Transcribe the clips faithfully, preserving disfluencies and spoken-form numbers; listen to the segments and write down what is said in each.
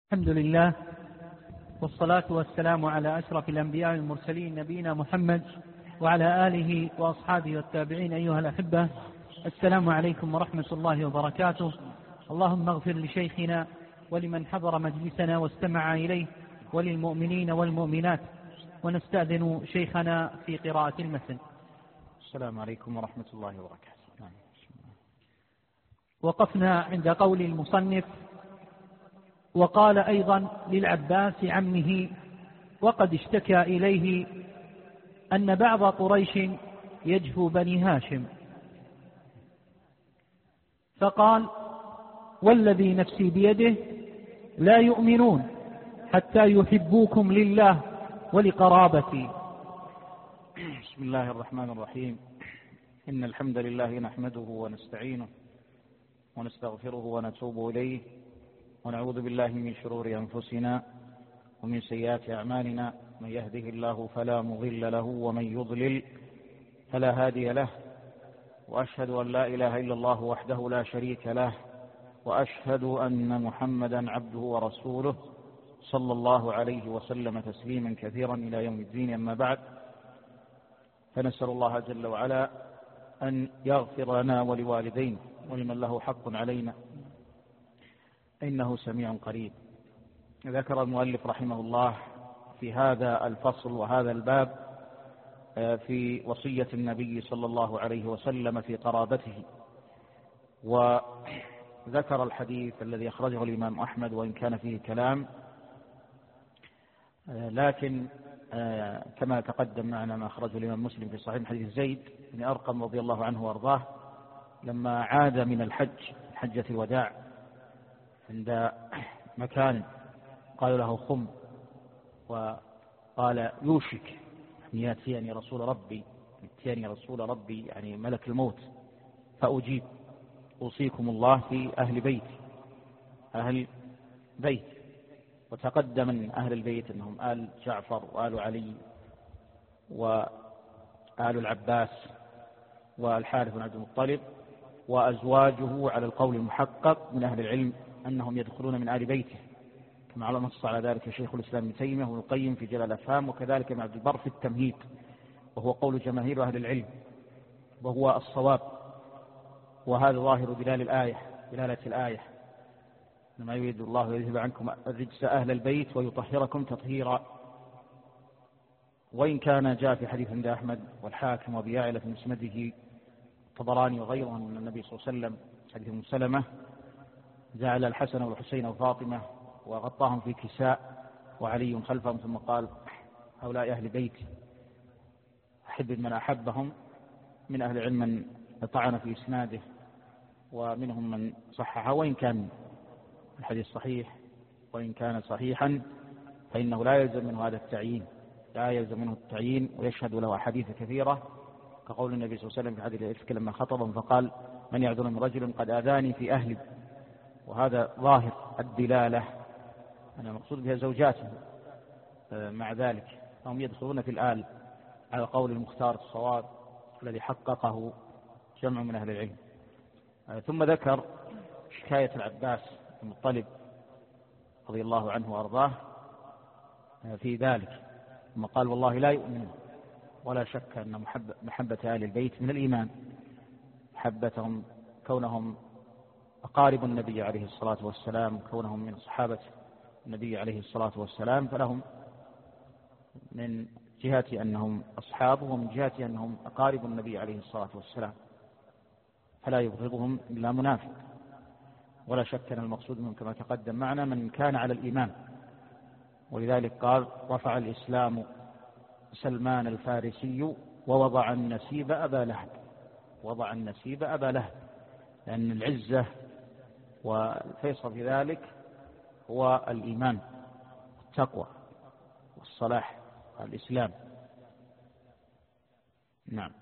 الحمد لله والصلاة والسلام على أشرف الأنبياء والمرسلين نبينا محمد وعلى آله وأصحابه والتابعين. أيها الأحبة، السلام عليكم ورحمة الله وبركاته. اللهم اغفر لشيخنا ولمن حضر مجلسنا واستمع إليه وللمؤمنين والمؤمنات. ونستأذن شيخنا في قراءة المتن. السلام عليكم ورحمة الله وبركاته. وقفنا عند قول المصنف: وقال أيضا للعباس عمه وقد اشتكى إليه أن بعض قريش يجفو بني هاشم، فقال: والذي نفسي بيده لا يؤمنون حتى يحبوكم لله ولقرابتي. بسم الله الرحمن الرحيم. إن الحمد لله نحمده ونستعينه ونستغفره ونتوب إليه، ونعوذ بالله من شرور أنفسنا ومن سيئات أعمالنا. من يهده الله فلا مضل له ومن يضلل فلا هادي له، وأشهد أن لا إله إلا الله وحده لا شريك له، وأشهد أن محمدا عبده ورسوله صلى الله عليه وسلم تسليما كثيرا إلى يوم الدين. أما بعد، فنسأل الله جل وعلا أن يغفر لنا ولوالدينا ولمن له حق علينا، إنه سميع قريب. ذكر المؤلف رحمه الله في هذا الفصل وهذا الباب في وصية النبي صلى الله عليه وسلم في قرابته، وذكر الحديث الذي أخرجه الإمام أحمد وإن كان فيه كلام، لكن كما تقدم معنا ما أخرجه الإمام مسلم في صحيح حديث زيد بن أرقم رضي الله عنه وأرضاه لما عاد من الحج حجة الوداع عند مكان قالوا له خم، وقال: يوشك أن يأتيني رسول ربي يأتيني رسول ربي يعني ملك الموت فأجيب، أوصيكم الله في أهل بيت أهل بيت. وتقدم من أهل البيت أنهم آل جعفر وآل علي وآل العباس والحارث بن عبد المطلب، وأزواجه على القول المحقق من أهل العلم أنهم يدخلون من آل بيته، كما نص على ذلك شيخ الإسلام ابن تيمية وابن القيم في جلال الأفهام، وكذلك ابن عبد البر في التمهيد، وهو قول جماهير أهل العلم وهو الصواب. وهذا ظاهر دلالة الآية دلالة الآية إنما يريد الله يذهب عنكم الرجس أهل البيت ويطهركم تطهيرا. وإن كان جاء في حديث عند أحمد والحاكم وأبي يعلى في مسنده الطبراني وغيره أن النبي صلى الله عليه وسلم حديث أم سلمة جعل الحسن والحسين وفاطمة وغطاهم في كساء وعلي خلفهم، ثم قال: هؤلاء أهل بيتي أحب من أحبهم. من أهل العلم من طعن في إسناده ومنهم من صححه، وإن كان الحديث صحيح وإن كان صحيحا فإنه لا يلزم منه هذا التعيين لا يلزم منه التعيين ويشهد له أحاديث كثيرة، كقول النبي صلى الله عليه وسلم في حديث الإفك لما خطبهم فقال: من يعذر من رجل قد آذاني في أهلي. وهذا ظاهر الدلالة أن المقصود بها زوجاته. مع ذلك هم يدخلون في الآل على قول المختار الصواب الذي حققه جمع من أهل العلم. ثم ذكر شكاية العباس بن المطلب رضي الله عنه وأرضاه في ذلك، ثم قال: والله لا يؤمن، ولا شك أن محبة, محبة آل البيت من الإيمان، محبتهم كونهم أقارب النبي عليه الصلاة والسلام، كونهم من صحابة النبي عليه الصلاة والسلام، فلهم من جهة أنهم أصحابه ومن جهة أنهم أقارب النبي عليه الصلاة والسلام، فلا يبغضهم إلا منافق. ولا شك أن المقصود منهم كما تقدم معنا من كان على الإيمان، ولذلك قال: رفع الإسلام سلمان الفارسي ووضع النسيب أبا لهب. وضع النسيب أبا لهب لأن العزة والفيصل في ذلك هو الإيمان والتقوى والصلاح والإسلام. نعم.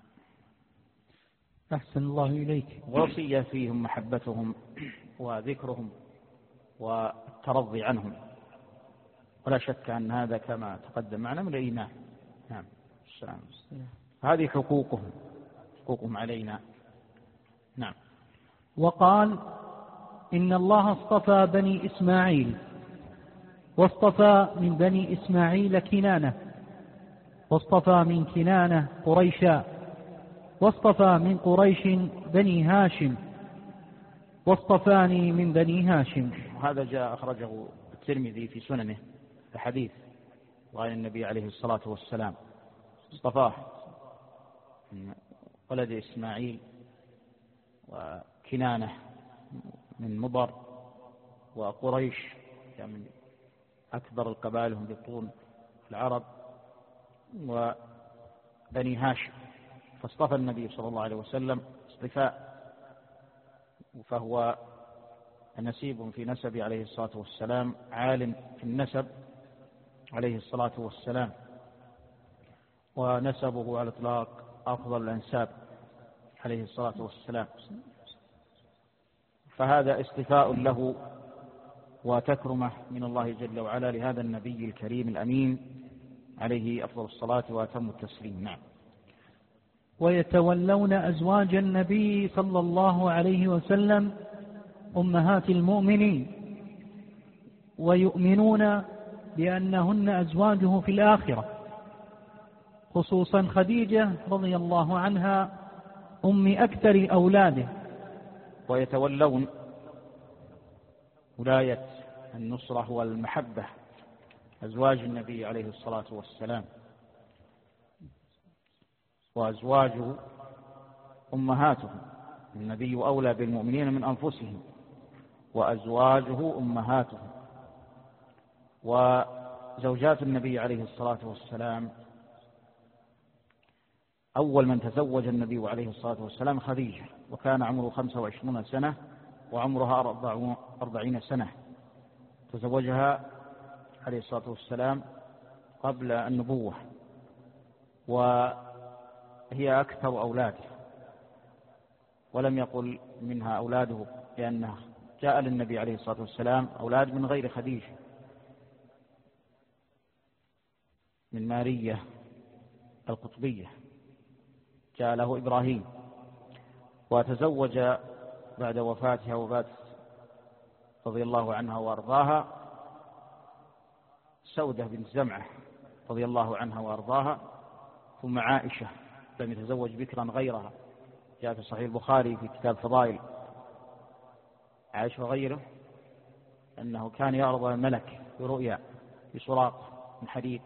أحسن الله إليك. وصية فيهم محبتهم وذكرهم والترضي عنهم، ولا شك أن هذا كما تقدم معنا من الإيمان. نعم. السلام. هذه حقوقهم حقوقهم علينا. نعم. وقال: إن الله اصطفى بني إسماعيل واصطفى من بني إسماعيل كنانة، واصطفى من كنانة قريشا، واصطفى من قريش بني هاشم، واصطفاني من بني هاشم. وهذا جاء أخرجه الترمذي في سننه الحديث وعن النبي عليه الصلاة والسلام اصطفاه من ولد إسماعيل وكنانة من مضر، وقريش يعني من أكبر القبائل هم بطون العرب، وبني هاشم. فاصطفى النبي صلى الله عليه وسلم اصطفاء، فهو نسيب في نسب عليه الصلاة والسلام، عالم في النسب عليه الصلاة والسلام، ونسبه على الإطلاق أفضل الأنساب عليه الصلاة والسلام. فهذا اصطفاء له وتكرمة من الله جل وعلا لهذا النبي الكريم الأمين عليه أفضل الصلاة وأتم التسليم. نعم. ويتولون أزواج النبي صلى الله عليه وسلم أمهات المؤمنين، ويؤمنون بأنهن أزواجه في الآخرة، خصوصا خديجة رضي الله عنها أم أكثر أولاده. ويتولون ولاية النصرة والمحبة أزواج النبي عليه الصلاة والسلام، وأزواجه أمهاتهم، النبي أولى بالمؤمنين من أنفسهم، وأزواجه أمهاتهم. وزوجات النبي عليه الصلاة والسلام، أول من تزوج النبي عليه الصلاة والسلام خديجة، وكان عمره خمسة وعشرين سنة وعمرها أربعين سنة. تزوجها عليه الصلاة والسلام قبل النبوة، وهي أكثر أولاده، ولم يقل منها أولاده، لأنه جاء للنبي عليه الصلاة والسلام أولاد من غير خديجة، من مارية القطبية جاء له إبراهيم. وتزوج بعد وفاتها وفاة رضي الله عنها وأرضاها سودة بنت زمعة رضي الله عنها وأرضاها، ثم عائشة، لم يتزوج بكرا غيرها، جاء في صحيح البخاري في كتاب فضائل عائشة وغيره أنه كان يعرض الملك برؤيا بسراق من حديد،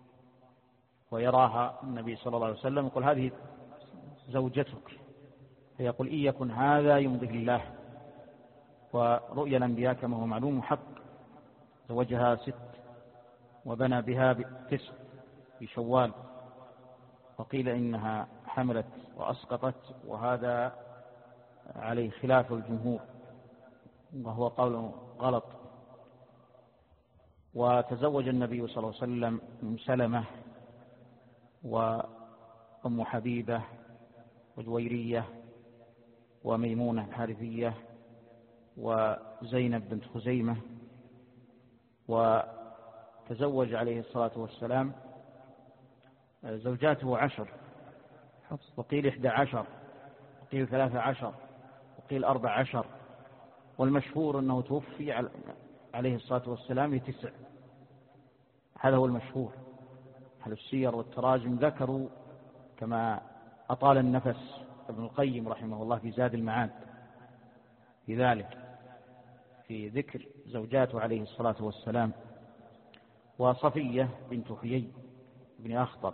ويراها النبي صلى الله عليه وسلم يقول هذه زوجتك، فيقول إن يكن هذا يمضي الله. ورؤيا الأنبياء كما هو معلوم حق. زوجها ست وبنى بها تسع في شوال، وقيل إنها حملت وأسقطت، وهذا عليه خلاف الجمهور وهو قول غلط. وتزوج النبي صلى الله عليه وسلم أم سلمة وأم حبيبة وجويرية وميمونة الحارثية وزينب بنت خزيمة. وتزوج عليه الصلاة والسلام زوجاته عشر، وقيل إحدى عشر، وقيل ثلاثة عشر، وقيل أربع عشر، والمشهور أنه توفي عليه الصلاة والسلام بتسع. هذا هو المشهور. أهل السير والتراجم ذكروا كما أطال النفس ابن القيم رحمه الله في زاد المعاد في ذلك، في ذكر زوجاته عليه الصلاة والسلام. وصفية بنت حيي بن أخطب.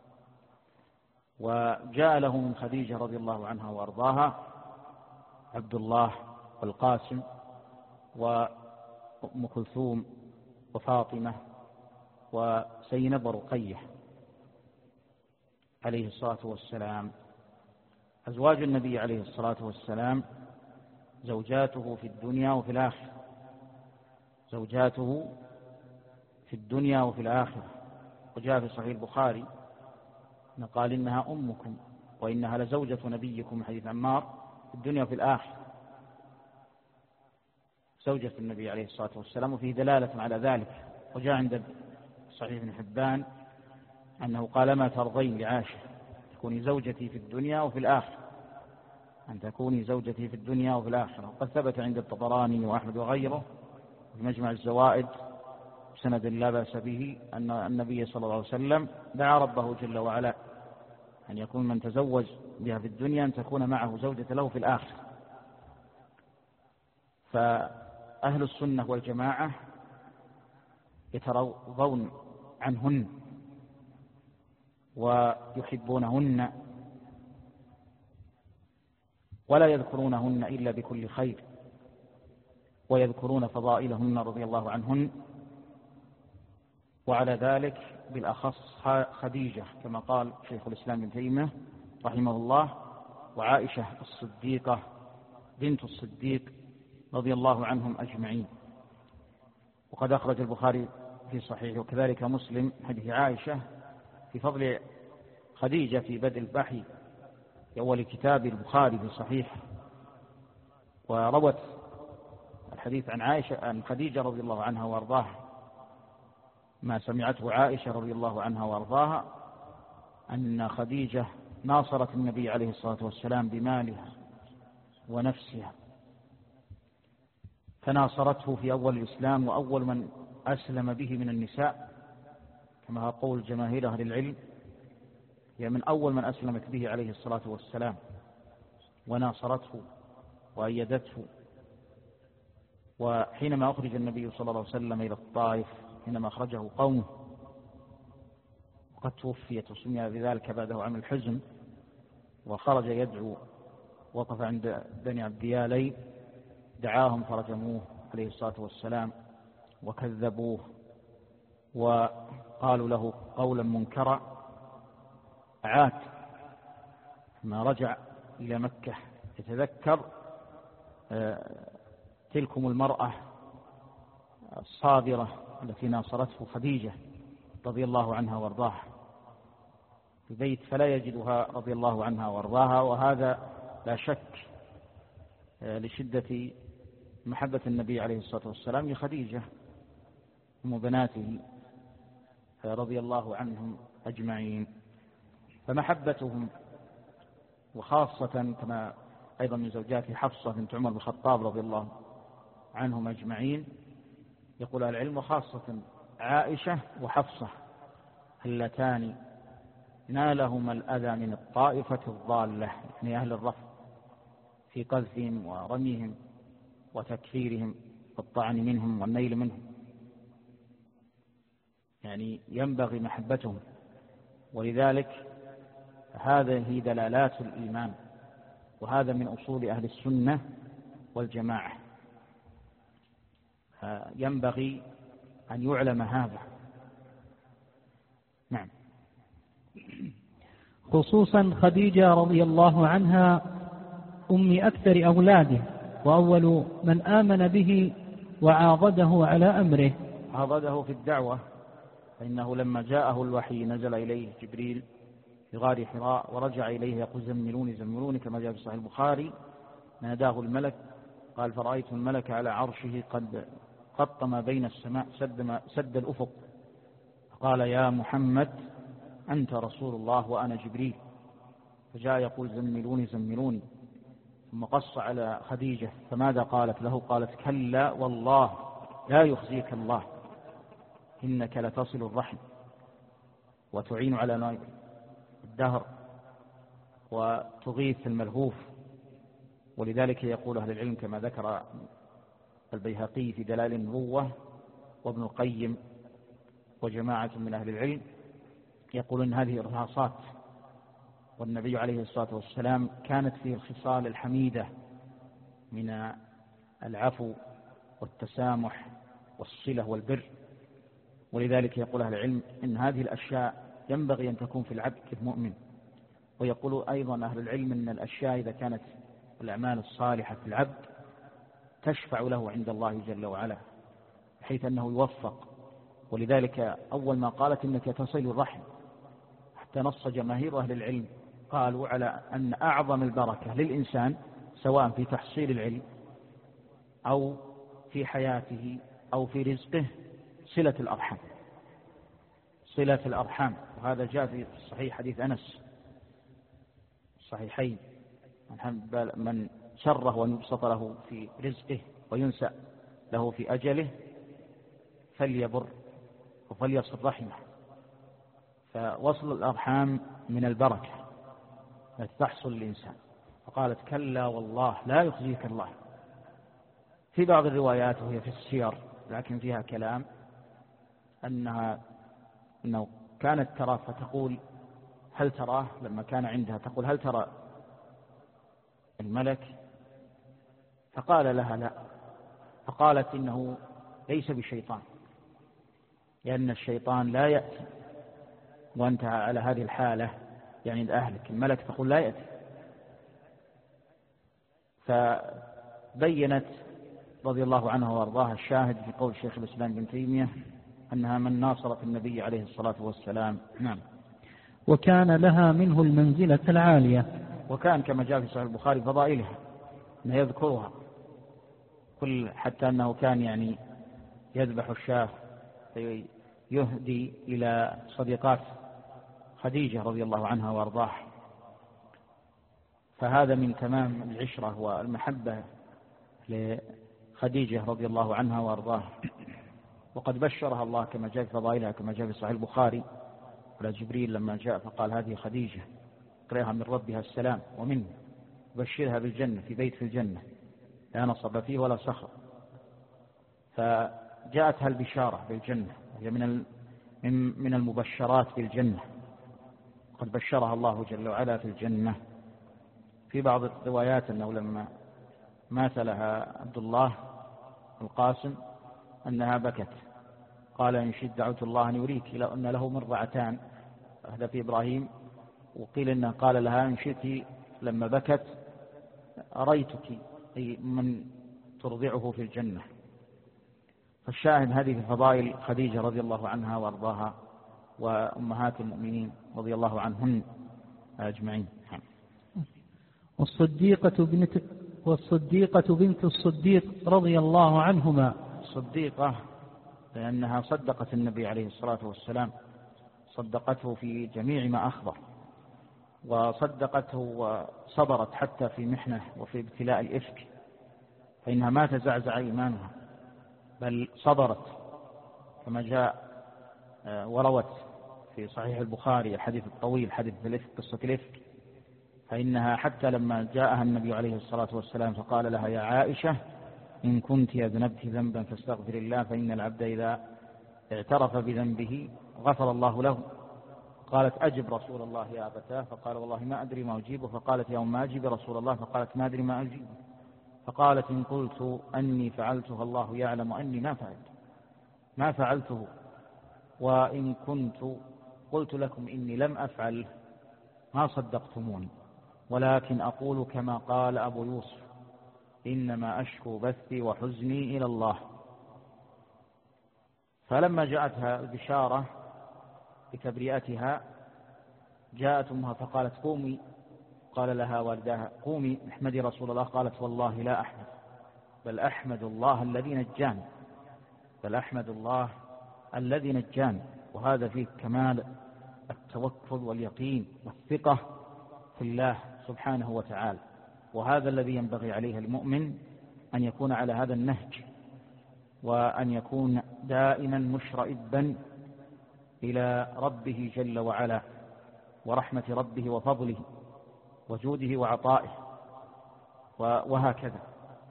وجاء له من خديجة رضي الله عنها وأرضاها عبد الله والقاسم وأم كلثوم وفاطمة وزينب ورقية عليه الصلاة والسلام. أزواج النبي عليه الصلاة والسلام زوجاته في الدنيا وفي الآخرة، زوجاته في الدنيا وفي الآخرة. وجاء في صحيح البخاري قال إنها أمكم وإنها لزوجة نبيكم، حديث عمار، في الدنيا وفي الآخرة، زوجة النبي عليه الصلاة والسلام، وفيه دلالة على ذلك. وجاء عند صحيح ابن حبان أنه قال ما ترضين لعائشة تكوني زوجتي في الدنيا وفي الآخرة، أن تكوني زوجتي في الدنيا وفي الآخرة. وقد ثبت عند الطبراني وأحمد وغيره في مجمع الزوائد بسند لا بأس به أن النبي صلى الله عليه وسلم دعا ربه جل وعلا أن يكون من تزوج بها في الدنيا أن تكون معه زوجة له في الآخرة. فأهل السنة والجماعة يترضون عنهن ويحبونهن ولا يذكرونهن إلا بكل خير، ويذكرون فضائلهن رضي الله عنهن، وعلى ذلك بالأخص خديجة كما قال شيخ الإسلام ابن تيمية رحمه الله، وعائشة الصديقة بنت الصديق رضي الله عنهم أجمعين. وقد أخرج البخاري في صحيحه وكذلك مسلم حديث عائشة في فضل خديجة في بدء الوحي في أول كتاب البخاري في صحيح، وروت الحديث عن عائشة عن خديجة رضي الله عنها وارضاها ما سمعته عائشة رضي الله عنها وارضاها أن خديجة ناصرت النبي عليه الصلاة والسلام بمالها ونفسها، فناصرته في أول الإسلام وأول من أسلم به من النساء كما قول جماهير أهل العلم، هي من أول من أسلمت به عليه الصلاة والسلام وناصرته وأيدته. وحينما أخرج النبي صلى الله عليه وسلم إلى الطائف حينما أخرجه قومه وقد توفيت وسمي بذلك بعده عام الحزن، وخرج يدعو وقف عند بني عبد يالي دعاهم فرجموه عليه الصلاة والسلام وكذبوه وقالوا له قولا منكرا. عاد ما رجع إلى مكة يتذكر تلكم المرأة الصابرة التي ناصرته خديجة رضي الله عنها وارضاها في بيت فلا يجدها رضي الله عنها وارضاها، وهذا لا شك لشدة محبة النبي عليه الصلاة والسلام لخديجة أم بناته رضي الله عنهم أجمعين. فمحبتهم وخاصة كما أيضا من زوجات حفصة بنت عمر بن الخطاب رضي الله عنهم أجمعين، يقول العلم وخاصة عائشة وحفصة اللتان نالهما الأذى من الطائفة الضالة يعني أهل الرفض في قذفهم ورميهم وتكفيرهم والطعن منهم والنيل منهم، يعني ينبغي محبتهم. ولذلك هذه دلالات الإيمان، وهذا من أصول أهل السنة والجماعة، ينبغي أن يعلم هذا. نعم. خصوصا خديجة رضي الله عنها أم أكثر أولاده وأول من آمن به وعاضده على أمره. عاضده في الدعوة، فإنه لما جاءه الوحي نزل إليه جبريل في غار حراء ورجع إليه يقول زملوني زملوني كما جاء في صحيح البخاري، ناداه الملك قال فرأيت الملك على عرشه قد خط ما بين السماء سد, ما سد الأفق، قال يا محمد أنت رسول الله وأنا جبريل، فجاء يقول زملوني زملوني، ثم قص على خديجة فماذا قالت له؟ قالت كلا والله لا يخزيك الله إنك لتصل الرحم وتعين على نائب الدهر وتغيث الملهوف. ولذلك يقول أهل العلم كما ذكر البيهقي في دلائل النبوة وابن القيم وجماعة من أهل العلم يقولون هذه إرهاصات، والنبي عليه الصلاة والسلام كانت فيه الخصال الحميدة من العفو والتسامح والصلة والبر. ولذلك يقول أهل العلم إن هذه الأشياء ينبغي أن تكون في العبد المؤمن. ويقول أيضا أهل العلم أن الأشياء إذا كانت الأعمال الصالحة في العبد تشفع له عند الله جل وعلا بحيث أنه يوفق. ولذلك أول ما قالت إنك تصل الرحم، حتى نص جماهير أهل العلم قالوا على أن أعظم البركة للإنسان سواء في تحصيل العلم أو في حياته أو في رزقه صلة الأرحام، صلة الأرحام. وهذا جاء في الصحيح حديث أنس الصحيحين من شره وأن يبسط له في رزقه وينسأ له في أجله فليبر وفليصل رحمه. فوصل الأرحام من البركة التي تحصل للإنسان. فقالت كلا والله لا يخزيك الله. في بعض الروايات وهي في السير لكن فيها كلام أنها أنه كانت ترى فتقول هل تراه، لما كان عندها تقول هل ترى الملك؟ فقال لها لا. فقالت إنه ليس بشيطان، لأن الشيطان لا يأتي وأنت على هذه الحالة يعني عند أهلك. الملك تقول لا يأتي. فبينت رضي الله عنها وارضاها الشاهد في قول شيخ الإسلام ابن تيمية أنها من ناصرت النبي عليه الصلاة والسلام. نعم. وكان لها منه المنزلة العالية. وكان كما جاء في صحيح البخاري فضائلها أنه يذكرها كل، حتى أنه كان يعني يذبح الشاة يهدي إلى صديقات خديجة رضي الله عنها وارضاها. فهذا من تمام العشرة والمحبة لخديجة رضي الله عنها وارضاها. وقد بشرها الله كما جاء في فضائلها كما جاء في صحيح البخاري على جبريل لما جاء فقال هذه خديجة قرأها من ربها السلام ومنه، بشرها بالجنة في بيت في الجنة لا نصب فيه ولا صخر. فجاءتها البشارة بالجنة، وهي من من المبشرات بالجنة، قد بشرها الله جل وعلا في الجنة. في بعض الروايات أنه لما مات لها عبد الله القاسم أنها بكت، قال إن شئت دعوت الله أن يريك، لو أن له مرضعتان، هذا في إبراهيم. وقيل إنه قال لها إن شئت لما بكت أريتك، أي من ترضعه في الجنة. فالشاهد هذه في فضائل خديجة رضي الله عنها وارضاها وأمهات المؤمنين رضي الله عنهن أجمعين. والصديقة بنت والصديقة بنت الصديق رضي الله عنهما. الصديقة لأنها صدقت النبي عليه الصلاة والسلام، صدقته في جميع ما أخبر، وصدقته وصبرت حتى في محنة وفي ابتلاء الإفك، فإنها ما تزعزع إيمانها بل صبرت كما جاء وروت في صحيح البخاري الحديث الطويل حديث الإفك قصة الإفك. فإنها حتى لما جاءها النبي عليه الصلاة والسلام فقال لها يا عائشة إن كنت أذنبت ذنبا فاستغفر الله فإن العبد إذا اعترف بذنبه غفر الله له. قالت أجب رسول الله يا أبتاه، فقال والله ما أدري ما أجيبه. فقالت يا أم أجب رسول الله، فقالت ما أدري ما أجيبه. فقالت إن قلت أني فعلته الله يعلم أني ما فعلت ما فعلته، وإن كنت قلت لكم إني لم أفعل ما صدقتموني، ولكن أقول كما قال أبو يوسف إنما أشكو بثي وحزني إلى الله. فلما جاءتها البشارة بتبرئتها جاءت أمها فقالت قومي، قال لها والدها قومي احمدي رسول الله. قالت والله لا أحمد، بل أحمد الله الذي نجاني بل أحمد الله الذي نجاني. وهذا فيه كمال التوكل واليقين والثقة في الله سبحانه وتعالى، وهذا الذي ينبغي عليه المؤمن أن يكون على هذا النهج، وأن يكون دائما مشرئبا إلى ربه جل وعلا ورحمة ربه وفضله وجوده وعطائه وهكذا.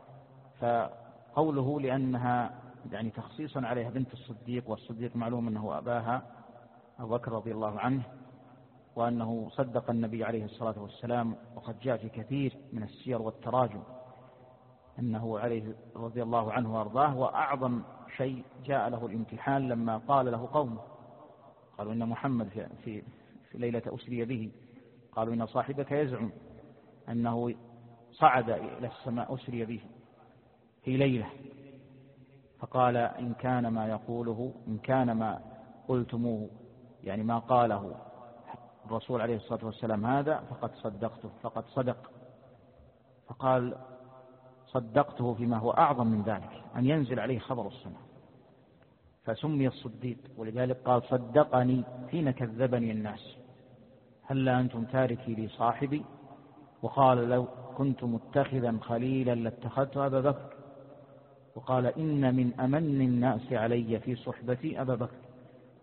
فقوله لأنها يعني تخصيصا عليها بنت الصديق، والصديق معلوم أنه أباها أبو بكر رضي الله عنه، وأنه صدق النبي عليه الصلاة والسلام. وقد جاء في كثير من السير والتراجم أنه عليه رضي الله عنه وأرضاه. وأعظم شيء جاء له الامتحان لما قال له قومه، قالوا إن محمد في, في, في ليلة أسري به، قالوا إن صاحبك يزعم أنه صعد إلى السماء أسري به في ليلة، فقال إن كان ما يقوله إن كان ما قلتموه يعني ما قاله الرسول عليه الصلاة والسلام هذا فقد صدقته فقد صدق. فقال صدقته فيما هو أعظم من ذلك، أن ينزل عليه خبر السماء، فسمي الصديق. ولذلك قال صدقني حين كذبني الناس، هلا أنتم تاركي لي صاحبي. وقال لو كنت متخذا خليلا لاتخذت أبا بكر. وقال إن من أمن الناس علي في صحبتي أبا بكر.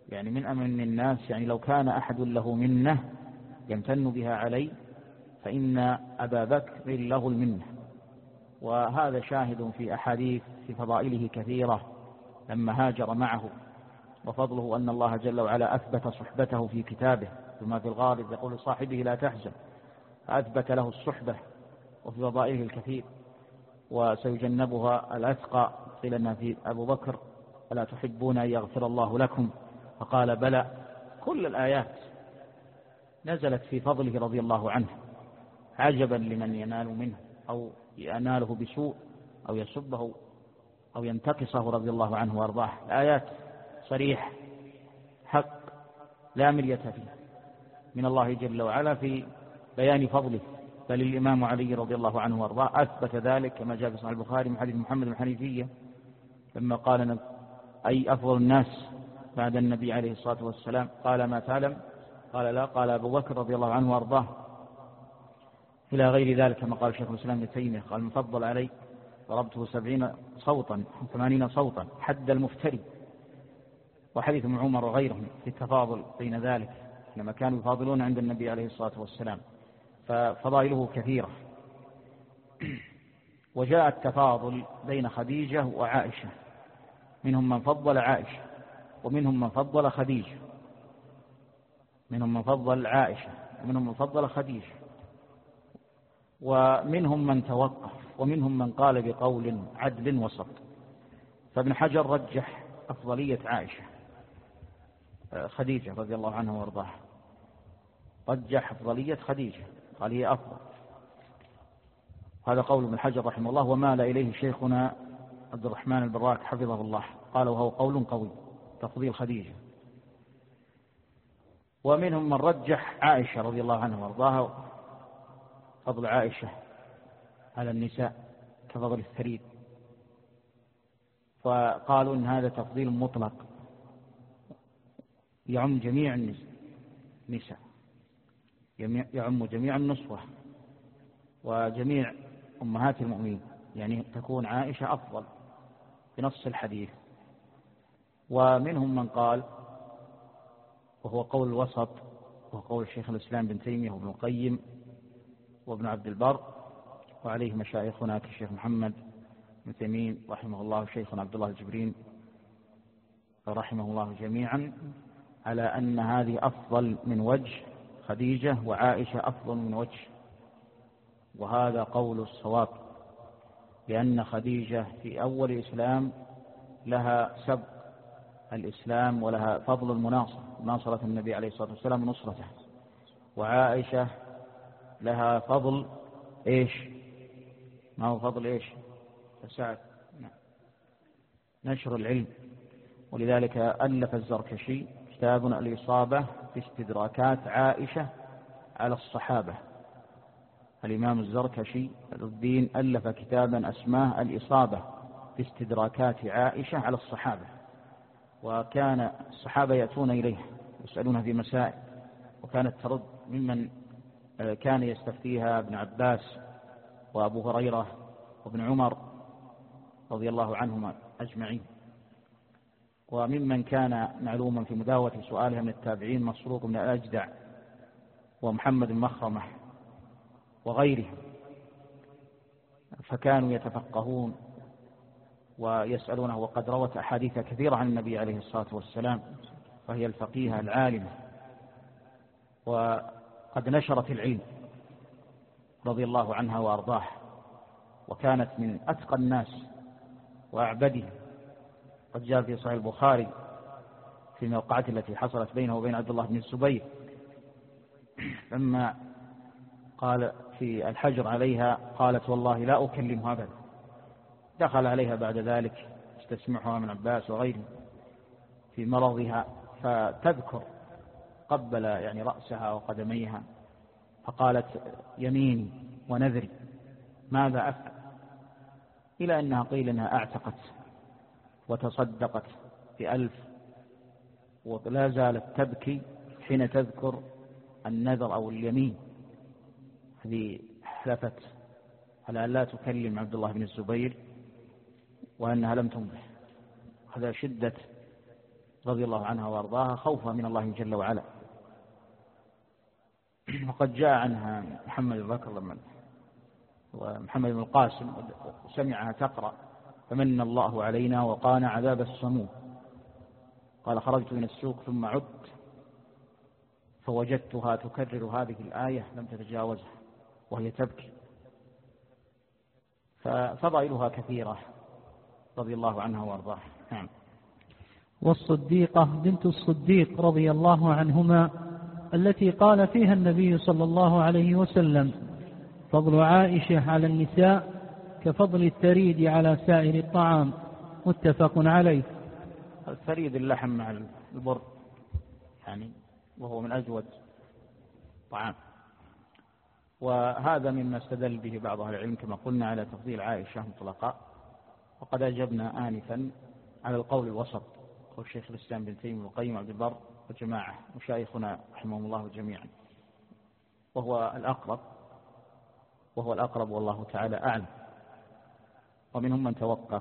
يعني من أمن الناس، يعني لو كان أحد له منة يمتن بها علي فإن أبا بكر له المنة. وهذا شاهد في أحاديث في فضائله كثيرة لما هاجر معه، وفضله أن الله جل وعلا أثبت صحبته في كتابه ثم في الغالب يقول لصاحبه لا تحزن، فأثبت له الصحبة. وفي فضائله الكثير وسيجنبها الأتقى، قيل أنها في أبو بكر ألا تحبون أن يغفر الله لكم؟ فقال بلى. كل الآيات نزلت في فضله رضي الله عنه، عجبا لمن ينال منه أو يناله بسوء أو يسبه أو ينتقصه رضي الله عنه وارضاه. الآيات صريح حق لا مرية فيه من الله جل وعلا في بيان فضله. بل الإمام علي رضي الله عنه وارضاه أثبت ذلك كما جاء في صحيح البخاري من حديث محمد الحنيفية لما قال أي أفضل الناس بعد النبي عليه الصلاة والسلام؟ قال ما تعلم؟ قال لا. قال أبو بكر رضي الله عنه وارضاه إلى غير ذلك كما قال شيخ الإسلام ابن تيمية قال مفضل علي ضربته سبعين صوتا ثمانين صوتا حد المفتري. وحديث ابن عمر وغيرهم في التفاضل بين ذلك لما كانوا يفاضلون عند النبي عليه الصلاة والسلام، ففضائله كثيرة. وجاء التفاضل بين خديجة وعائشة، منهم من فضل عائشة ومنهم من فضل خديجة، منهم من فضل عائشة ومنهم من فضل خديجة، ومنهم من توقف ومنهم من قال بقول عدل وسط. فابن حجر رجح أفضلية عائشة خديجة رضي الله عنها وارضاها، رجح أفضلية خديجة قال هي أفضل. هذا قول ابن حجر رحمه الله، ومال إليه شيخنا عبد الرحمن البراك حفظه الله قال وهو قول قوي تفضيل خديجة. ومنهم من رجح عائشة رضي الله عنها وارضاها، فضل عائشة على النساء كفضل الثريد، فقالوا إن هذا تفضيل مطلق يعم جميع النساء، يعم جميع النسوة وجميع أمهات المؤمنين، يعني تكون عائشة أفضل بنص الحديث. ومنهم من قال وهو قول الوسط وهو قول شيخ الإسلام بن تيمية وابن القيم وابن عبد البر وعليه مشايخنا كالشيخ محمد بن تيمين رحمه الله وشيخنا عبد الله الجبرين رحمه الله جميعا، على أن هذه أفضل من وجه خديجة وعائشة أفضل من وجه. وهذا قول الصواب، لأن خديجة في أول الإسلام لها سبق الإسلام ولها فضل المناصرة، مناصرة النبي عليه الصلاة والسلام ونصرته. وعائشة لها فضل إيش؟ ما هو فضل إيش؟ فساد نشر العلم. ولذلك ألف الزركشي كتاب الإصابة في استدراكات عائشة على الصحابة. الإمام الزركشي الدين ألف كتابا أسماه الإصابة في استدراكات عائشة على الصحابة، وكان الصحابة يأتون إليه يسألونها في مسائل، وكانت ترد ممن كان يستفتيها ابن عباس وأبو هريرة وابن عمر رضي الله عنهما أجمعين. وممن كان معلوما في مداوة سؤالها من التابعين مسروق بن الأجدع ومحمد بن مخرمة وغيرهم، فكانوا يتفقهون ويسألونه، وقد روت أحاديث كثيرة عن النبي عليه الصلاة والسلام، فهي الفقيهة العالمة وقد نشرت العلم رضي الله عنها وأرضاه، وكانت من أتقى الناس وأعبدهم. قد جاء في صحيح البخاري في الموقعة التي حصلت بينه وبين عبد الله بن الزبير لما قال في الحجر عليها قالت والله لا أكلمها أبدا. دخل عليها بعد ذلك استسمعها من عباس وغيره في مرضها، فتذكر قبل يعني رأسها وقدميها، فقالت يميني ونذري ماذا أفعل، إلى أنها قيل أنها أعتقت وتصدقت بألف، ولا زالت تبكي حين تذكر النذر أو اليمين الذي حلفت على أن لا تكلم عبد الله بن الزبير وأنها لم تنبه. هذا شدة رضي الله عنها وأرضاها خوفا من الله جل وعلا. وقد جاء عنها محمد بن بكر لما ومحمد بن القاسم سمعها تقرأ فمن الله علينا وقانا عذاب السموم. قال خرجت من السوق ثم عدت فوجدتها تكرر هذه الآية لم تتجاوزها وهي تبكي. ففضائلها كثيرة رضي الله عنها وارضاها. نعم. والصديقة بنت الصديق رضي الله عنهما التي قال فيها النبي صلى الله عليه وسلم فضل عائشة على النساء كفضل الثريد على سائر الطعام، متفق عليه. الثريد اللحم مع البر يعني وهو من أجود طعام. وهذا مما استدل به بعض أهل العلم كما قلنا على تفضيل عائشة مطلقا. وقد أجبنا آنفا على القول الوسط قول الشيخ الإسلام بن تيمية والقيم وعبد البر وجماعة مشايخنا رحمهم الله جميعا، وهو الأقرب وهو الأقرب والله تعالى أعلم، ومنهم من توقف.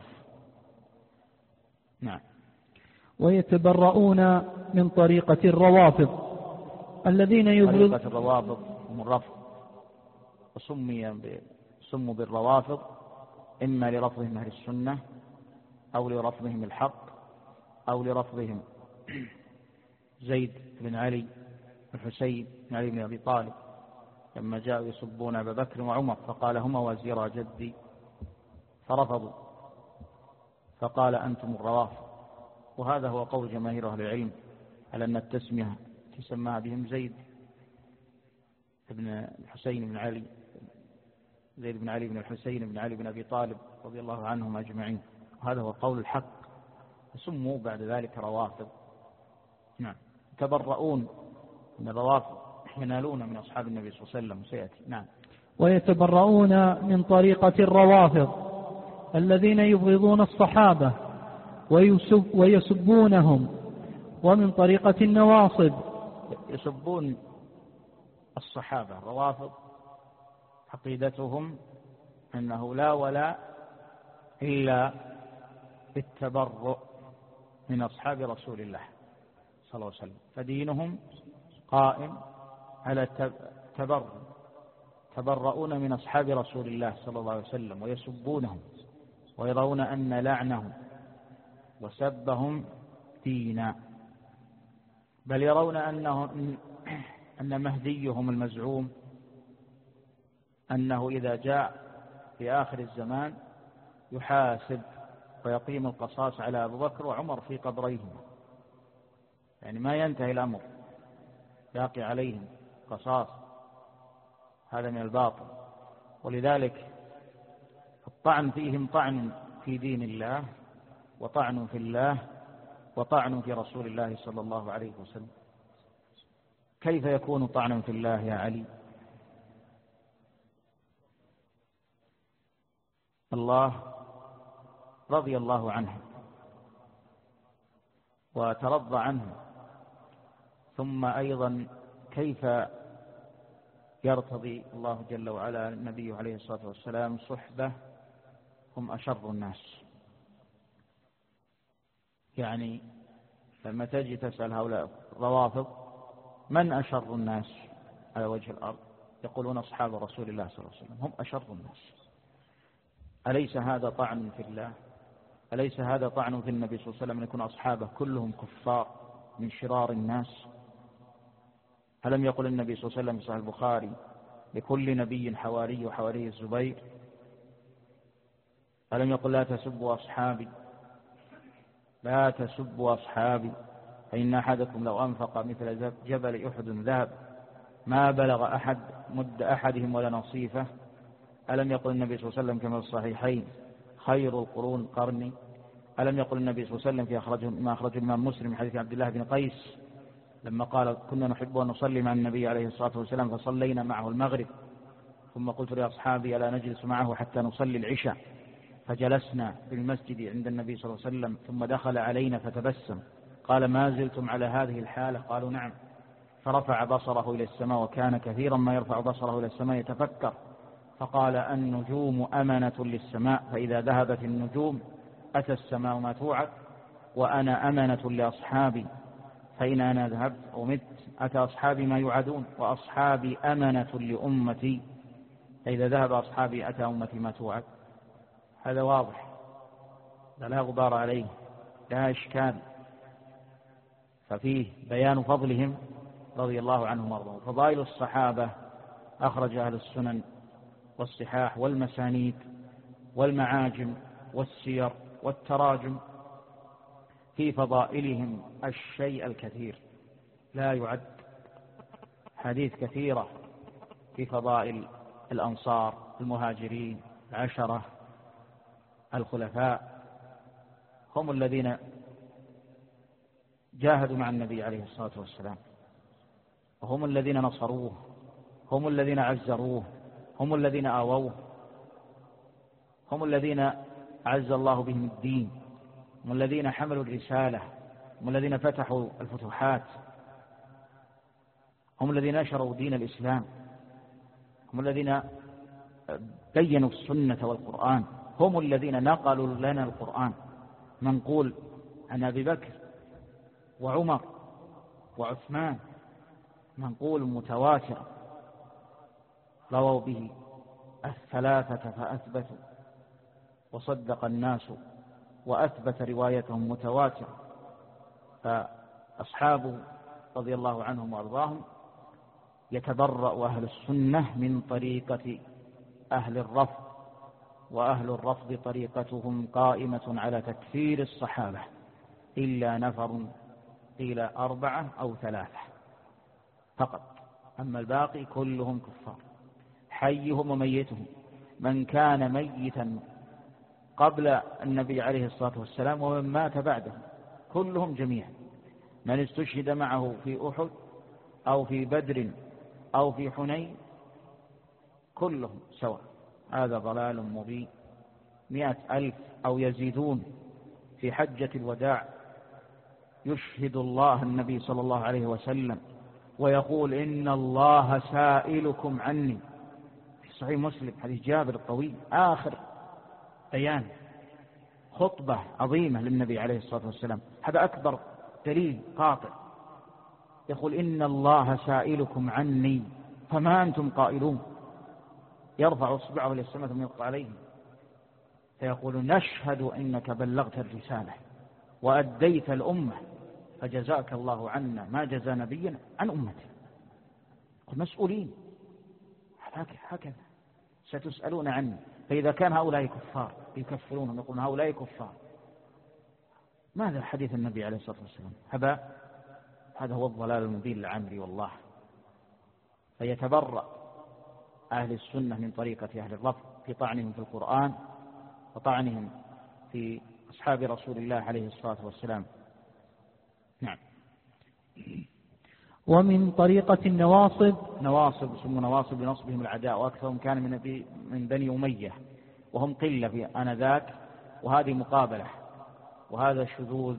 نعم. ويتبرؤون من طريقة الروافض الذين يبرز طريقة الروافض هم الرفض، وسمي سموا بالروافض إما لرفضهم أهل السنة أو لرفضهم الحق أو لرفضهم زيد بن علي الحسين بن علي بن أبي طالب لما جاءوا يسبون أبا بكر وعمر فقال هما وزيرا جدي فرفضوا فقال أنتم الروافض. وهذا هو قول جماهير أهل العلم على أن التسمية تسمى بهم زيد بن الحسين بن علي زيد بن علي بن الحسين بن علي بن أبي طالب رضي الله عنهم أجمعين. وهذا هو قول الحق، فسموا بعد ذلك روافض. نعم. يتبرؤون من الروافض ينالون من أصحاب النبي صلى الله عليه وسلم سيأتي. نعم. ويتبرؤون من طريقة الروافض الذين يبغضون الصحابة ويسب ويسبونهم، ومن طريقة النواصب يسبون الصحابة. الروافض عقيدتهم أنه لا ولا إلا بالتبرؤ من أصحاب رسول الله صلى الله عليه وسلم، فدينهم قائم على التبرؤ. تبرؤون من أصحاب رسول الله صلى الله عليه وسلم ويسبونهم ويرون أن لعنهم وسبهم دينا، بل يرون أنه أن مهديهم المزعوم أنه إذا جاء في آخر الزمان يحاسب ويقيم القصاص على أبو بكر وعمر في قبريهما، يعني ما ينتهي الأمر باقي عليهم قصاص. هذا من الباطل. ولذلك الطعن فيهم طعن في دين الله وطعن في الله وطعن في رسول الله صلى الله عليه وسلم. كيف يكون طعنا في الله يا علي؟ الله رضي الله عنه وترضى عنه، ثم أيضا كيف يرتضي الله جل وعلا النبي عليه الصلاة والسلام صحبة هم أشر الناس؟ يعني لما تجي تسأل هؤلاء الروافض من أشر الناس على وجه الأرض، يقولون أصحاب رسول الله صلى الله عليه وسلم هم أشر الناس. أليس هذا طعن في الله؟ أليس هذا طعن في النبي صلى الله عليه وسلم أن يكون أصحابه كلهم كفار من شرار الناس؟ ألم يقل النبي صلى الله عليه وسلم في صحيح البخاري لكل نبي حواري وحواري الزبير؟ ألم يقل لا تسبوا أصحابي لا تسبوا أصحابي فإن أحدكم لو أنفق مثل جبل أحد ذهب ما بلغ أحد مد أحدهم ولا نصيفه؟ ألم يقل النبي صلى الله عليه وسلم كما في الصحيحين خير القرون قرني؟ ألم يقل النبي صلى الله عليه وسلم في أخرجه ما أخرجه الإمام مسلم من حديث عبد الله بن قيس لما قال كنا نحب أن نصلي مع النبي عليه الصلاة والسلام فصلينا معه المغرب ثم قلت لأصحابي ألا نجلس معه حتى نصلي العشاء، فجلسنا في المسجد عند النبي صلى الله عليه وسلم ثم دخل علينا فتبسم قال ما زلتم على هذه الحالة؟ قالوا نعم. فرفع بصره إلى السماء وكان كثيرا ما يرفع بصره إلى السماء يتفكر، فقال النجوم أمنة للسماء فإذا ذهبت النجوم أتى السماء ما توعد وأنا أمنة لأصحابي، فإن أنا ذهبت أو مت أتى أصحابي ما يوعدون، وأصحابي أمنة لأمتي، فإذا ذهب أصحابي أتى أمتي ما توعد. هذا واضح لا غبار عليه، لا إشكال، ففيه بيان فضلهم رضي الله عنهم وارضاهم. فضائل الصحابة أخرج أهل السنن والصحاح والمسانيد والمعاجم والسير والتراجم في فضائلهم الشيء الكثير لا يعد. حديث كثيرة في فضائل الأنصار المهاجرين العشرة الخلفاء، هم الذين جاهدوا مع النبي عليه الصلاة والسلام، وهم الذين نصروه، هم الذين عزروه، هم الذين آووه، هم الذين أعز الله بهم الدين، هم الذين حملوا الرسالة، هم الذين فتحوا الفتوحات، هم الذين نشروا دين الإسلام، هم الذين بينوا السنة والقرآن، هم الذين نقلوا لنا القرآن منقول عن أبي بكر وعمر وعثمان، منقول متواتر رووا به الثلاثة فأثبتوا، وصدق الناس وأثبت روايتهم متواتر. فأصحابه رضي الله عنهم وأرضاهم يتبرأ أهل السنة من طريقة أهل الرفض، وأهل الرفض طريقتهم قائمة على تكفير الصحابة إلا نفر قيل أربعة أو ثلاثة فقط، أما الباقي كلهم كفار، حيهم وميتهم، من كان ميتا قبل النبي عليه الصلاة والسلام ومن مات بعده، كلهم جميعا، من استشهد معه في أحد أو في بدر أو في حنين كلهم سواء. هذا ضلال مبين. مئة ألف أو يزيدون في حجة الوداع يشهد الله النبي صلى الله عليه وسلم ويقول إن الله سائلكم عني، في صحيح مسلم حديث جابر الطويل، آخر بيان خطبة عظيمة للنبي عليه الصلاة والسلام، هذا أكبر دليل قاطع، يقول إن الله سائلكم عني فما أنتم قائلون، يرفع اصبعه الى السماء ثم يقطع عليه فيقول نشهد انك بلغت الرساله واديت الامه فجزاك الله عنا ما جزى نبينا عن امته. مسؤولين هكذا ستسالون عني. فاذا كان هؤلاء كفار يكفرونهم يقولون هؤلاء كفار، ماذا حديث النبي عليه الصلاه والسلام؟ هباء. هذا هو الضلال المبين العمري والله. فيتبرأ أهل السنة من طريقة أهل الرفض في طعنهم في القرآن وطعنهم في أصحاب رسول الله عليه الصلاة والسلام. نعم. ومن طريقة النواصب، نواصب اسمه نواصب لنصبهم العداء، وأكثرهم كان من من بني أمية وهم قلة في آنذاك، وهذه مقابلة، وهذا شذوذ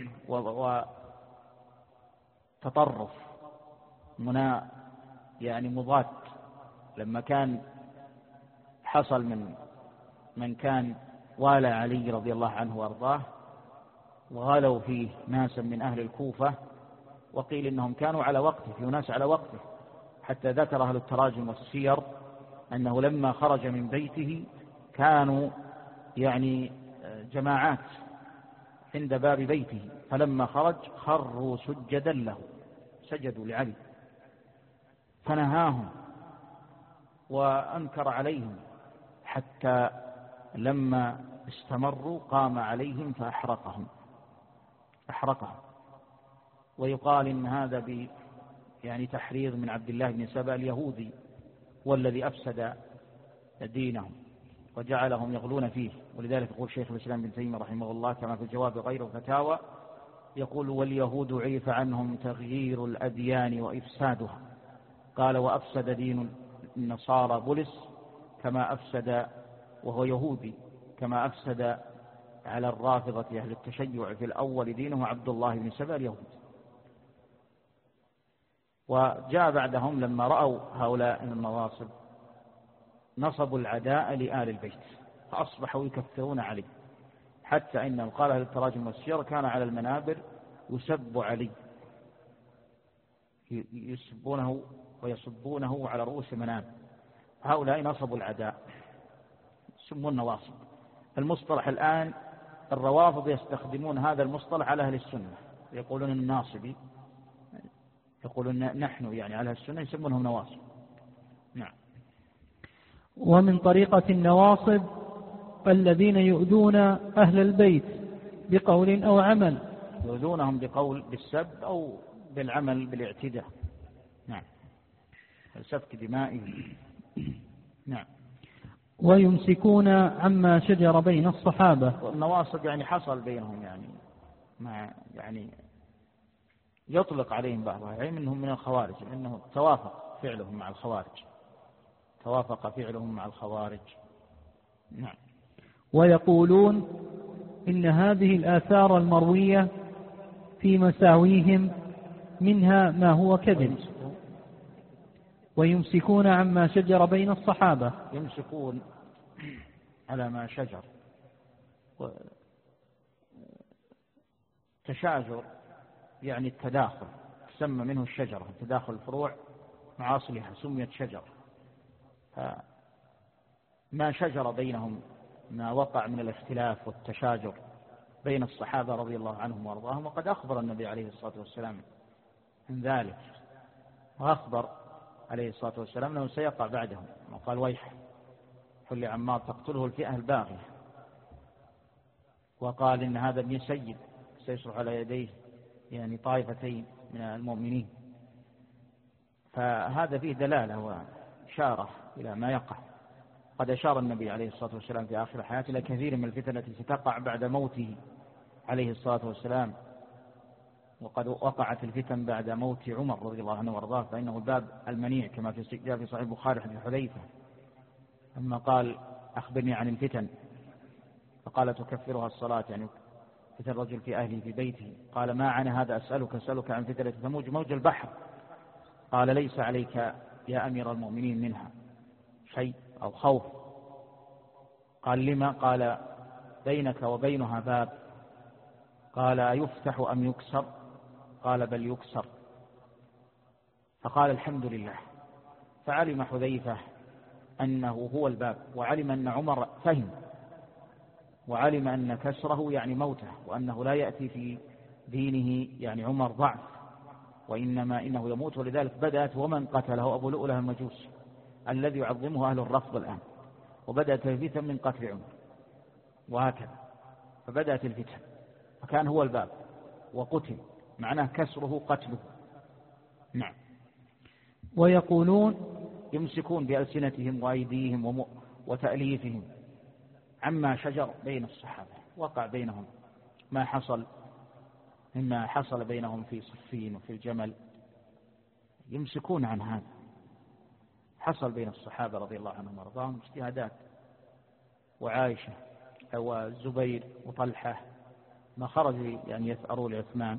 وتطرف منا يعني مضاد. لما كان حصل من من كان والى علي رضي الله عنه وارضاه وغلوا فيه ناسا من أهل الكوفة، وقيل إنهم كانوا على وقته، في ناس على وقته، حتى ذكر أهل التراجم والسير أنه لما خرج من بيته كانوا يعني جماعات عند باب بيته، فلما خرج خروا سجدا له، سجدوا لعلي، فنهاهم وأنكر عليهم، حتى لما استمروا قام عليهم فأحرقهم أحرقهم ويقال إن هذا ب يعني تحريض من عبد الله بن سبأ اليهودي، والذي أفسد دينهم وجعلهم يغلون فيه. ولذلك يقول شيخ الإسلام بن تيمية رحمه الله كما في الجواب غير فتاوى، يقول واليهود عرف عنهم تغيير الأديان وإفسادها، قال وأفسد دين النصارى بولس كما أفسد وهو يهودي، كما أفسد على الرافضة أهل التشيع في الأول دينه عبد الله بن سبأ اليهود. وجاء بعدهم لما رأوا هؤلاء النواصب نصبوا العداء لآل البيت، فأصبحوا يكفرون عليه، حتى إن قال أهل التراجم والسير كان على المنابر يسب علي، يسبونه ويصبونه على رؤوس منابر. هؤلاء نصبوا العداء، يسمون النواصب. المصطلح الآن الروافض يستخدمون هذا المصطلح على أهل السنة، يقولون الناصبي، يقولون نحن يعني على السنة يسمونهم نواصب. نعم. ومن طريقة النواصب الذين يؤذون أهل البيت بقول أو عمل، يؤذونهم بقول بالسب أو بالعمل بالاعتداء. نعم، سفك دمائهم. نعم. ويمسكون عما شجر بين الصحابة. النواصب يعني حصل بينهم، يعني مع يعني يطلق عليهم بعضها، يعني منهم من الخوارج، لأنه توافق فعلهم مع الخوارج، توافق فعلهم مع الخوارج. نعم. ويقولون إن هذه الآثار المروية في مساويهم منها ما هو كذب. ويمسكون عما شجر بين الصحابة، يمسكون على ما شجر. تشاجر يعني التداخل، تسمى منه الشجرة، تداخل الفروع مع أصلها سميت شجر. ما شجر بينهم، ما وقع من الاختلاف والتشاجر بين الصحابة رضي الله عنهم وارضاهم، وقد أخبر النبي عليه الصلاة والسلام من ذلك، وأخبر عليه الصلاة والسلام أنه سيقع بعدهم، وقال ويح قل لعمار تقتله الفئة الباغية، وقال إن هذا ابن سيد سيصرح على يديه يعني طائفتين من المؤمنين. فهذا فيه دلالة وإشارة إلى ما يقع. قد أشار النبي عليه الصلاة والسلام في آخر حياته إلى كثير من الفتن التي ستقع بعد موته عليه الصلاة والسلام، وقد وقعت الفتن بعد موت عمر رضي الله عنه وارضاه، فإنه الباب المنيع كما في جاء في صحيح البخاري حديث حذيفة لما قال أخبرني عن الفتن، فقال تكفرها الصلاة، يعني فتن الرجل في أهله في بيته. قال ما عن هذا أسألك أسألك عن فتنة تموج موج البحر. قال ليس عليك يا أمير المؤمنين منها شيء أو خوف. قال لما؟ قال بينك وبينها باب. قال يفتح أم يكسر؟ قال بل يكسر. فقال الحمد لله. فعلم حذيفة أنه هو الباب، وعلم أن عمر فهم، وعلم أن كسره يعني موته، وأنه لا يأتي في دينه يعني عمر ضعف، وإنما إنه يموت. ولذلك بدأت ومن قتله أبو لؤلؤة المجوسي الذي يعظمه أهل الرفض الآن، وبدأت الفتن من قتل عمر، وهكذا فبدأت الفتن، فكان هو الباب وقتل، معناه كسره قتله. نعم. ويقولون يمسكون بألسنتهم وأيديهم وتأليفهم عما شجر بين الصحابة، وقع بينهم ما حصل مما حصل بينهم في صفين وفي الجمل، يمسكون عن هذا. حصل بين الصحابة رضي الله عنهم وارضاهم اجتهادات، وعائشة والزبير وطلحة ما خرجوا يعني يثأروا لعثمان،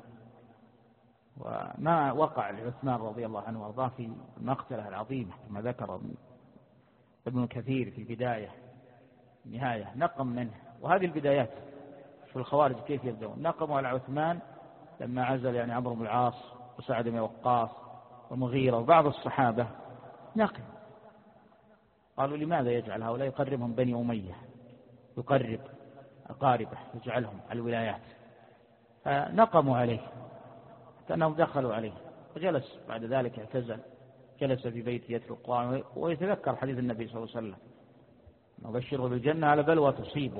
وما وقع لعثمان رضي الله عنه وارضاه في المقتلة العظيمة كما ذكر ابن كثير في البداية النهاية، نقم منه. وهذه البدايات في الخوارج كيف يبدون؟ نقموا على عثمان لما عزل يعني عمرو بن العاص وسعد بن وقاص ومغيرة وبعض الصحابة، نقم. قالوا لماذا يجعل هؤلاء يقربهم بني أمية، يقرب أقاربه يجعلهم على الولايات، فنقموا عليه كأنهم دخلوا عليه، وجلس بعد ذلك اعتزل، جلس في بيت يتلو القرآن ويتذكر حديث النبي صلى الله عليه وسلم نبشره بالجنة على بلوى تصيبه.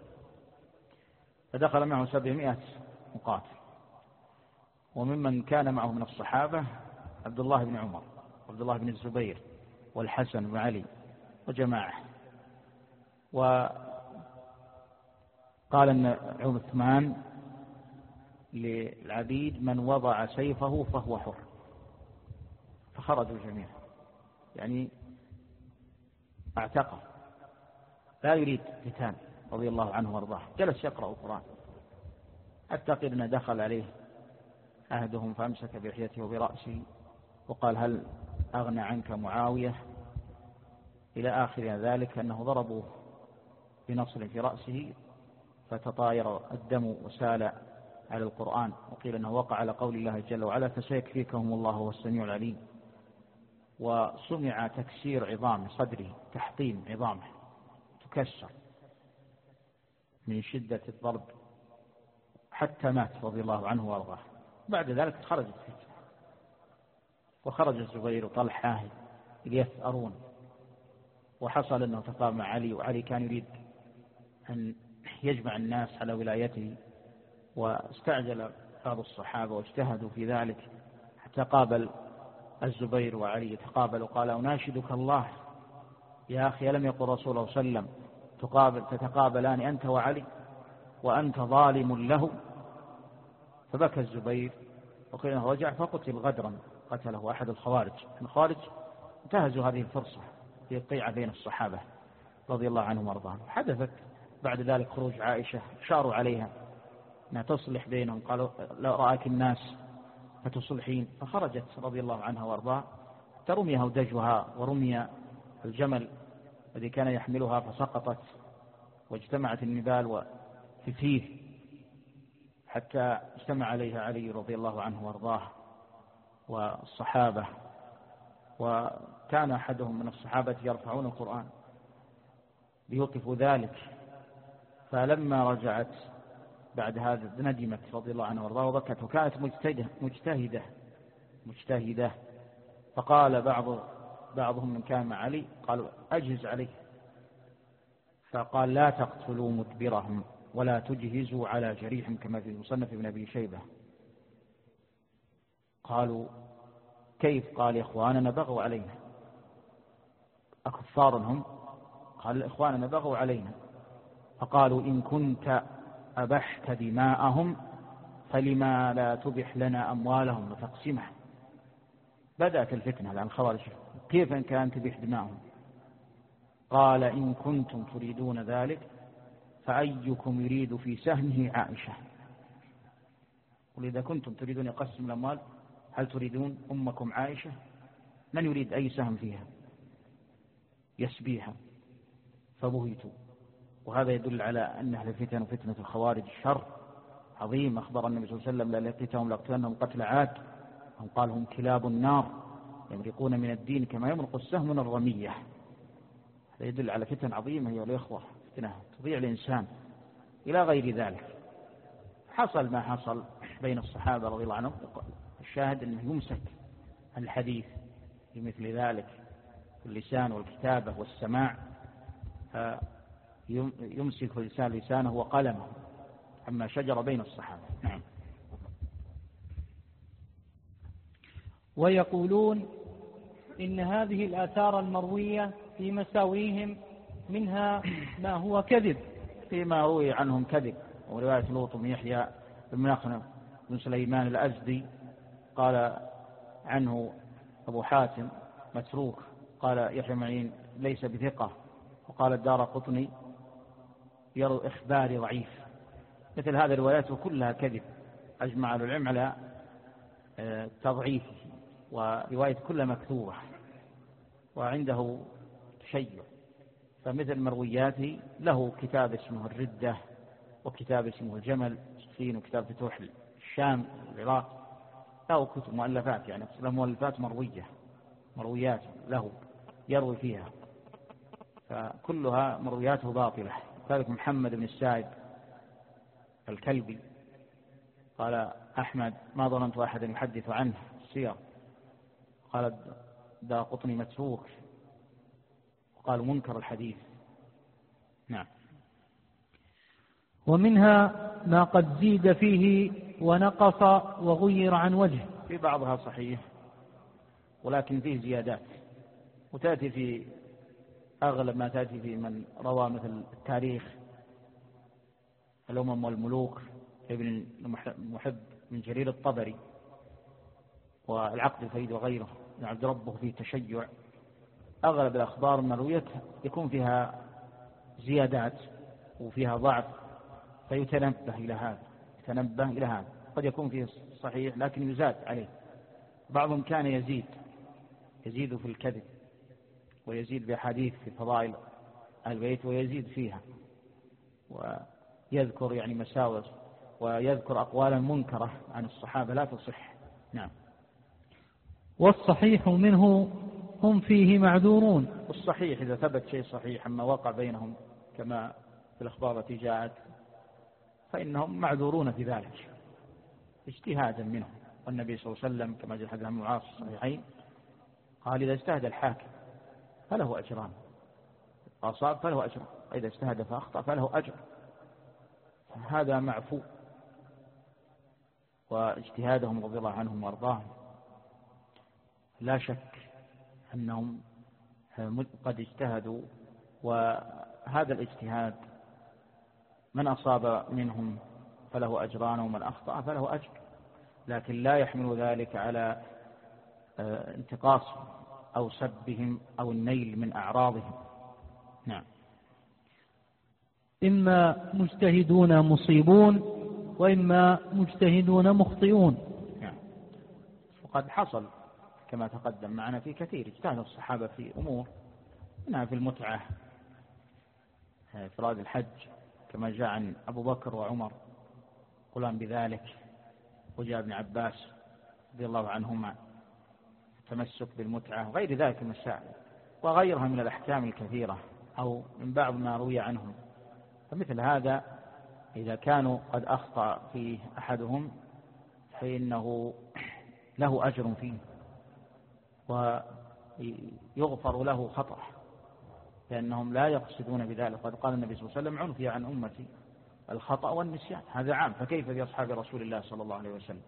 فدخل معه سبعمائة مقاتل، وممن كان معه من الصحابة عبد الله بن عمر وعبد الله بن الزبير والحسن بن علي وجماعة. وقال أن عثمان للعبيد من وضع سيفه فهو حر، فخرجوا جميعا يعني اعتقل، لا يريد قتال رضي الله عنه وارضاه، جلس يقرأ القرآن حتى قيل أنه دخل عليه أحدهم فأمسك بلحيته وبرأسه وقال هل أغنى عنك معاوية، إلى آخر ذلك، أنه ضربوا بنصر في رأسه فتطاير الدم وسال على القرآن، وقيل أنه وقع على قول الله جل وعلا فسيكفيكهم الله هو السميع العليم. وسمع تكسير عظام صدره، تحطيم عظامه تكسر من شدة الضرب حتى مات رضي الله عنه وارضاه. بعد ذلك خرجت فتنة، وخرج الزبير وطلحة يثأرون، وحصل أنه تقابل مع علي، وعلي كان يريد أن يجمع الناس على ولايته، واستعجل بعض الصحابة واجتهدوا في ذلك حتى قابل الزبير وعلي يتقابل وقال أناشدك الله يا أخي ألم يقل رسول الله صلى الله عليه وسلم تقابل تتقابلان أنت وعلي وأنت ظالم له؟ فبكى الزبير وقيل انه رجع فقتل غدرا، قتله أحد الخوارج. الخوارج انتهزوا هذه الفرصة للطيعة بين الصحابة رضي الله عنهم وارضاهم. حدثت بعد ذلك خروج عائشة، شاروا عليها أنها تصلح بينهم، قالوا لو رأك الناس فتصلحين، فخرجت رضي الله عنها وارضاها، ترمي هودجها ورمي الجمل الذي كان يحملها فسقطت، واجتمعت النبال في فيه حتى اجتمع عليها علي رضي الله عنه وارضاه والصحابة. وكان أحدهم من الصحابة يرفعون القرآن ليوقفوا ذلك، فلما رجعت بعد هذا ندمت رضي الله عنها وارضاه وبكت، وكانت مجتهدة مجتهدة مجتهدة فقال بعض بعضهم من كان مع علي قالوا أجهز عليه، فقال لا تقتلوا مدبرهم ولا تجهزوا على جريحهم كما في المصنف ابن أبي شيبة. قالوا كيف؟ قال إخواننا بغوا علينا. أكفار هم؟ قال إخواننا بغوا علينا. فقالوا إن كنت أبحت دماءهم فلما لا تبح لنا أموالهم وتقسمها. بدأت الفتنة لأن الخوارج كيف إن كان تبح دماءهم؟ قال إن كنتم تريدون ذلك فأيكم يريد في سهمه عائشة؟ ولذا كنتم تريدون يقسم الأموال هل تريدون أمكم عائشة؟ من يريد أي سهم فيها يسبيها؟ فبهتوا. وهذا يدل على أن أهل الفتن وفتنة الخوارج شر عظيم. أخبر النبي صلى الله عليه وسلم لا لقيتهم لقتلنهم قتل عاد، هم قال هم كلاب النار يمرقون من الدين كما يمرق السهم من الرمية. هذا يدل على فتن عظيمة أيها الإخوة، فتنة تضيع الإنسان إلى غير ذلك. حصل ما حصل بين الصحابة رضي الله عنهم، الشاهد أنه يمسك الحديث في مثل ذلك، اللسان والكتابة والسماع، يمسك الإنسان لسانه وقلمه عما شجر بين الصحابة. نعم. ويقولون إن هذه الآثار المروية في مساويهم منها ما هو كذب، فيما روي عنهم كذب. ورواية لوط بن يحيى بن مخنف بن سليمان الأزدي قال عنه أبو حاتم متروك، قال يحيى معين ليس بثقة، وقال الدارقطني يروي إخباري ضعيف. مثل هذه الروايات كلها كذب، أجمع العلم على تضعيفه، ورواية كلها مكذوبة وعنده تشيع. فمثل مروياته له كتاب اسمه الردة، وكتاب اسمه الجمل صفين، وكتاب فتوح الشام والعراق، له كتب مؤلفات، يعني له مؤلفات مروية مرويات له يروي فيها، فكلها مروياته باطلة. ذلك محمد بن السائب الكلبي قال أحمد ما ظننت أحدا يحدث عنه السير، قال دارقطني متروك، وقال منكر الحديث. نعم. ومنها ما قد زيد فيه ونقص وغير عن وجه. في بعضها صحيح ولكن فيه زيادات، وتأتي في أغلب ما تأتي في من روى مثل التاريخ الأمم والملوك ابن محب من جرير الطبري، والعقد الفريد وغيره عبد ربه فيه تشيع. أغلب الأخبار المروية يكون فيها زيادات وفيها ضعف، فيتنبه إلى هذا يتنبه إلى هذا قد يكون فيه صحيح لكن يزاد عليه. بعضهم كان يزيد يزيد في الكذب، ويزيد بأحاديث في فضائل البيت ويزيد فيها، يذكر يعني مساوئ ويذكر أقوالا منكرة عن الصحابة لا تصح. نعم. والصحيح منه هم فيه معذورون. والصحيح إذا ثبت شيء صحيح أما وقع بينهم كما في الأخبار التي جاءت فإنهم معذورون في ذلك اجتهادا منهم. والنبي صلى الله عليه وسلم كما جاء حديث عن معاص الصحيحين قال إذا اجتهد الحاكم فله أجران، أصاب فله أجر، وإذا اجتهد فأخطأ فله أجر. هذا معفو. واجتهادهم رضي الله عنهم وارضاهم لا شك أنهم قد اجتهدوا، وهذا الاجتهاد من أصاب منهم فله أجران ومن أخطأ فله أجر، لكن لا يحمل ذلك على انتقاصهم أو سبهم أو النيل من أعراضهم. نعم. إما مجتهدون مصيبون وإما مجتهدون مخطئون. نعم. وقد حصل كما تقدم معنا في كثير اجتهد الصحابة في أمور منها في المتعة إفراد الحج كما جاء عن أبو بكر وعمر قلان بذلك، وجاء ابن عباس رضي الله عنهما التمسك بالمتعة وغير ذلك المسائل وغيرها من الأحكام الكثيرة أو من بعض ما روي عنهم. فمثل هذا إذا كانوا قد أخطأ فيه أحدهم فإنه له أجر فيه ويغفر له خطأ، لأنهم لا يقصدون بذلك. قد قال النبي صلى الله عليه وسلم عنفي عن أمتي الخطأ والنسيان، هذا عام، فكيف بأصحاب رسول الله صلى الله عليه وسلم؟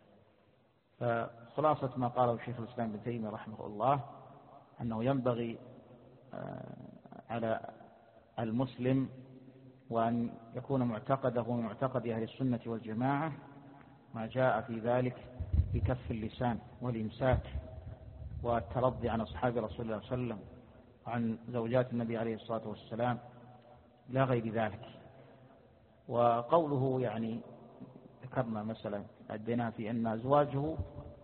فخلاصة ما قاله الشيخ الإسلام ابن تيمية رحمه الله أنه ينبغي على المسلم وأن يكون معتقده ومعتقد أهل السنة والجماعة ما جاء في ذلك بكف اللسان والإمساك والترضي عن أصحاب رسول الله صلى الله عليه وسلم وعن زوجات النبي عليه الصلاة والسلام لا غير ذلك. وقوله يعني ذكرنا مثلا أدينا في أن أزواجه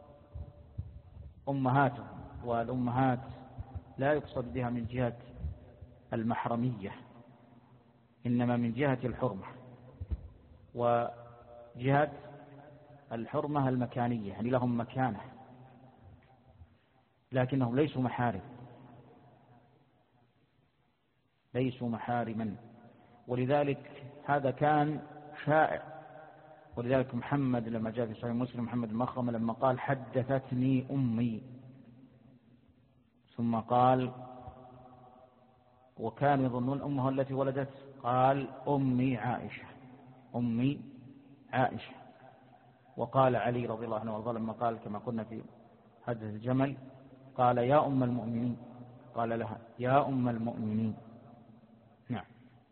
أمهاته، والأمهات لا يقصد بها من جهة المحرمية إنما من جهة الحرمة، وجهة الحرمة المكانية يعني لهم مكانة لكنهم ليسوا محارم، ليسوا محارما. ولذلك هذا كان شائع. ولذلك محمد لما جاء في صحيح مسلم محمد المخرمة لما قال حدثتني أمي ثم قال وكانوا يظنون أمه التي ولدت قال أمي عائشة أمي عائشة. وقال علي رضي الله عنه وارضاه لما قال كما قلنا في حدث الجمل قال يا أم المؤمنين، قال لها يا أم المؤمنين. نعم.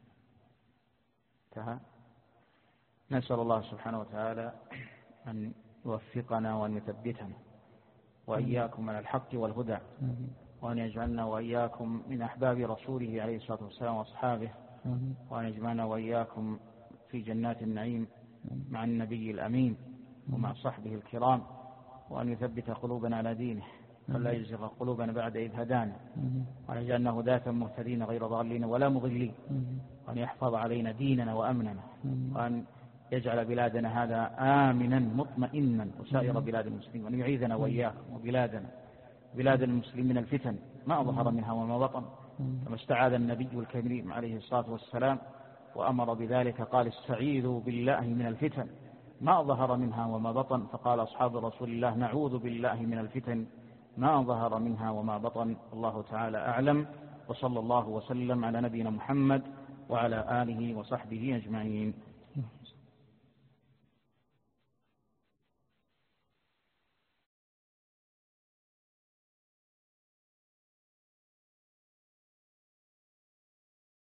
انتهى. نسأل الله سبحانه وتعالى أن يوفقنا وأن يثبتنا وإياكم على الحق والهدى، وأن يجعلنا وإياكم من أحباب رسوله عليه الصلاة والسلام وأصحابه، وأن يجمعنا وإياكم في جنات النعيم مع النبي الأمين ومع صحبه الكرام، وأن يثبت قلوبنا على دينه ولا يزغ قلوبنا بعد إذ هدانا، وأن يجعلنا هداة مهتدين غير ضالين ولا مضلين، وأن يحفظ علينا ديننا وأمننا، وأن يجعل بلادنا هذا آمنا مطمئنا وسائر بلاد المسلمين، وأن يعيذنا وإياكم وبلادنا بلاد المسلمين من الفتن ما ظهر منها وما بطن، كما استعاذ النبي الكريم عليه الصلاة والسلام وأمر بذلك قال استعيذوا بالله من الفتن ما ظهر منها وما بطن، فقال أصحاب رسول الله نعوذ بالله من الفتن ما ظهر منها وما بطن. الله تعالى أعلم، وصلى الله وسلم على نبينا محمد وعلى آله وصحبه أجمعين.